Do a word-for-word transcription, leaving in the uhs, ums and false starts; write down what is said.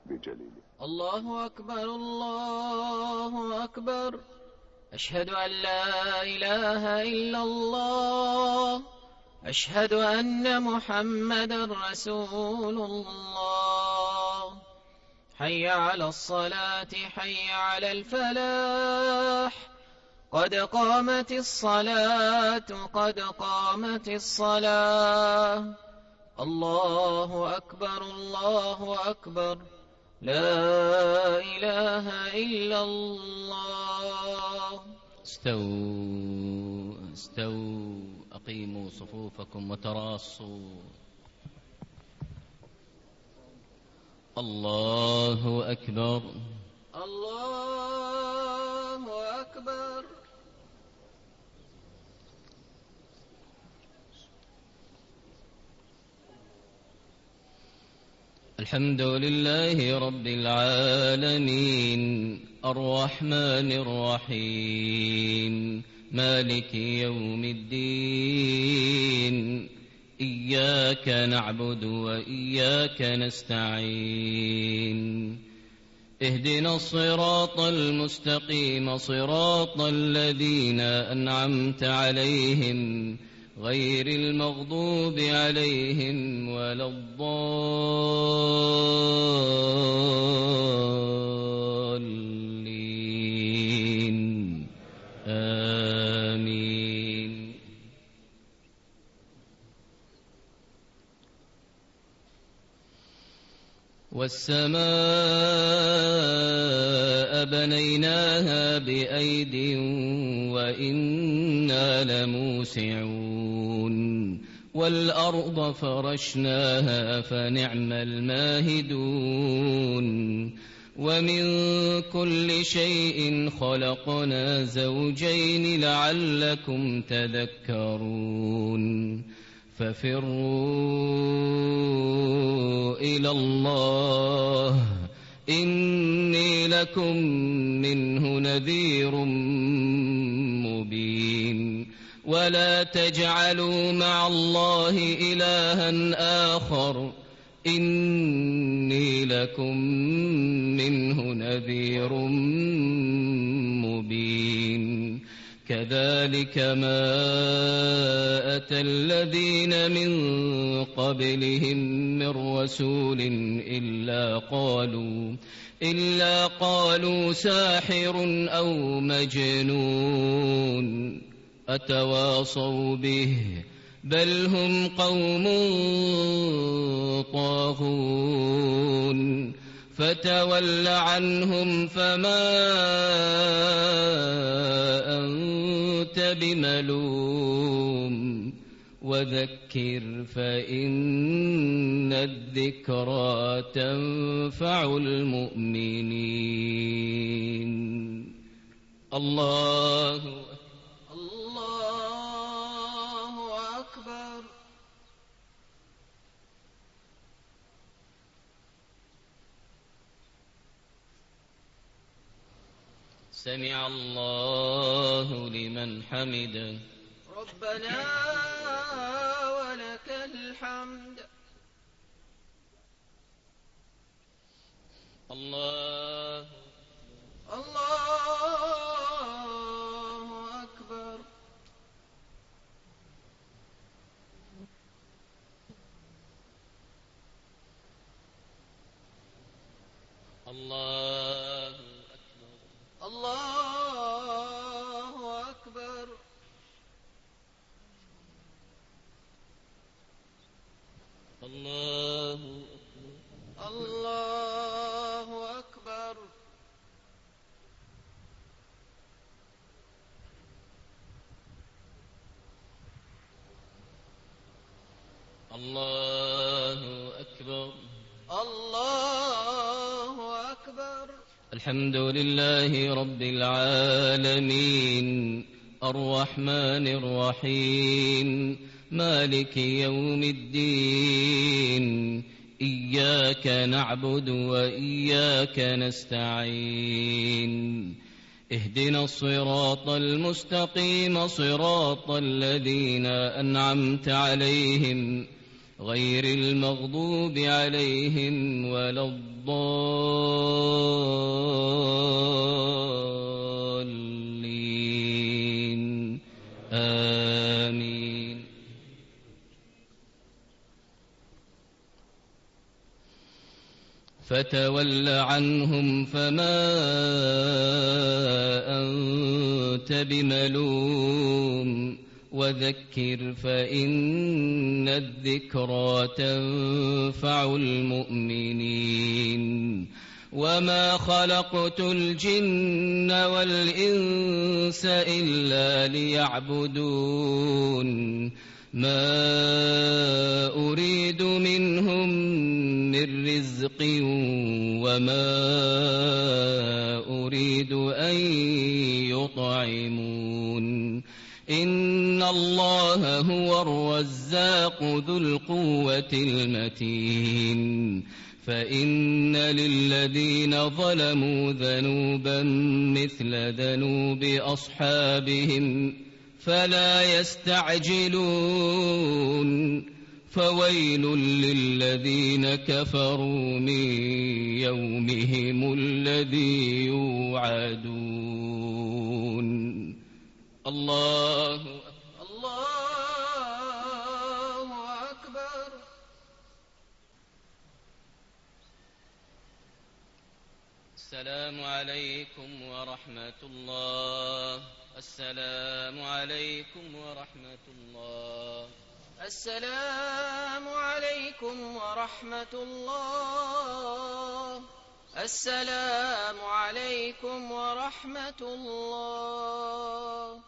بجليله. الله أكبر الله أكبر، أشهد أن لا إله إلا الله، أشهد أن محمدا رسول الله. حي على الصلاة حي على الفلاح، قد قامت الصلاة قد قامت الصلاة. الله أكبر الله أكبر، لا إله إلا الله. استووا استووا أقيموا صفوفكم وتراصوا. الله أكبر الله أكبر. الحمد لله رب العالمين، الرحمن الرحيم، مالك يوم الدين، إياك نعبد وإياك نستعين، اهدنا الصراط المستقيم، صراط الذين أنعمت عليهم غير المغضوب عليهم ولا الضالين، آمين. والسماء بنيناها بأيد وإنا لموسعون، والأرض فرشناها فنعم الماهدون، ومن كل شيء خلقنا زوجين لعلكم تذكرون. ففروا إلى الله إني لكم منه نذير مبين. ولا تجعلوا مع الله إلها آخر إني لكم منه نذير مبين. كذلك ما أتى الذين من قبلهم من رسول إلا قالوا إلا قالوا ساحر أو مجنون أتواصوا به بل هم قوم طاغون. فتول عنهم فما أنت بملوم وذكر فإن الذكرى تنفع المؤمنين. الله الله أكبر. سمع الله لمن حمده. ربنا ولك الحمد. الله الله أكبر. الله الله أكبر. الله الله أكبر. الله أكبر. الله أكبر. الحمد لله رب العالمين، الرحمن الرحيم، مالك يوم الدين، إياك نعبد وإياك نستعين، اهدنا الصراط المستقيم، صراط الذين أنعمت عليهم غير المغضوب عليهم ولا الضالين، الضالين آمين. فتول عنهم فما أنت بملوم وذكر فإن الذكرى تنفع المؤمنين. وما خلقت الجن والإنس إلا ليعبدون ما أريد منهم من رزق وما أريد أن يطعمون إن الله هو الرزاق ذو القوة المتين. فإن للذين ظلموا ذنوبا مثل ذنوب أصحابهم فلا يستعجلون فويل للذين كفروا من يومهم الذي يوعدون. الله الله أكبر. السلام عليكم ورحمة الله. السلام عليكم ورحمة الله. السلام عليكم ورحمة الله. السلام عليكم ورحمة الله.